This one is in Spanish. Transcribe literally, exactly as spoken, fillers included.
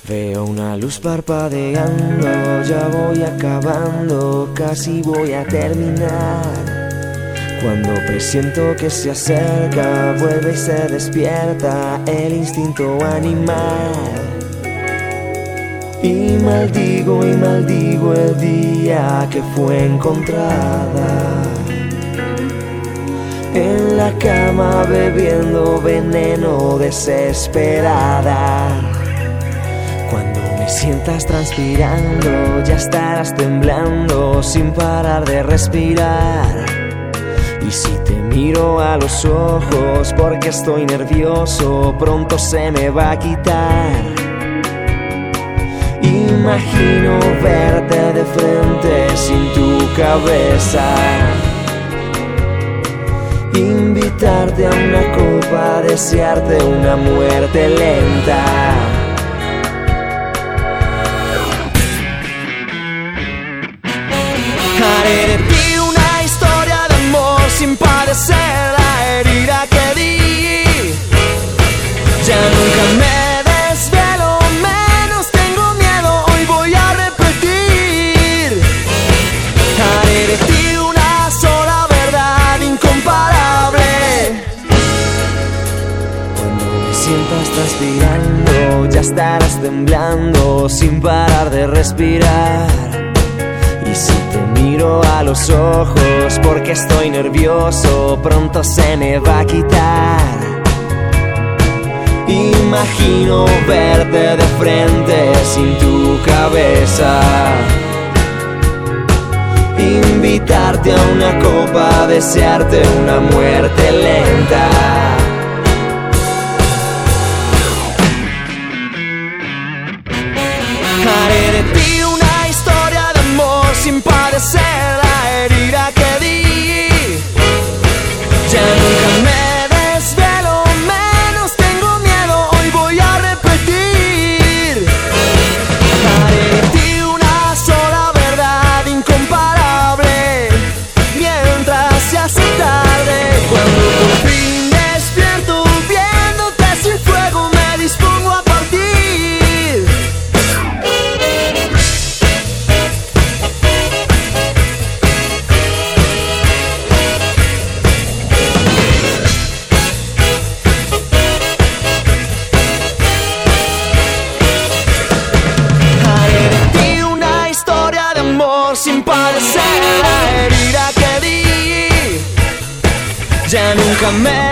Veo una luz parpadeando, ya voy acabando, casi voy a terminar. Cuando presiento que se acerca, vuelve y se despierta el instinto animal. Y maldigo y maldigo el día que fue encontrada en la cama bebiendo veneno desesperada. Cuando me sientas transpirando, ya estarás temblando sin parar de respirar. Y si te miro a los ojos porque estoy nervioso, pronto se me va a quitar. Imagino verte de frente sin tu cabeza, invitarte a una copa, desearte una muerte lenta. Haré de ti una historia de amor sin padecer la herida que di. Ya nunca me desvelo, menos tengo miedo, hoy voy a repetir. Haré de ti una sola verdad incomparable. Cuando me sientas transpirando, ya estarás temblando sin parar de respirar. Y si te miro a los ojos porque estoy nervioso, pronto se me va a quitar. Imagino verte de frente sin tu cabeza, invitarte a una copa, desearte una muerte lenta. Haré de ti una historia de amor sin padecer la herida que di. Ya nunca me desvelo, menos tengo miedo, hoy voy a repetir. Haré de ti una sola verdad incomparable. Mientras se hace tarde, cuando por fin despierto, viéndote sin fuego, me dispongo a partir. Sin padecer la herida que di. Ya nunca me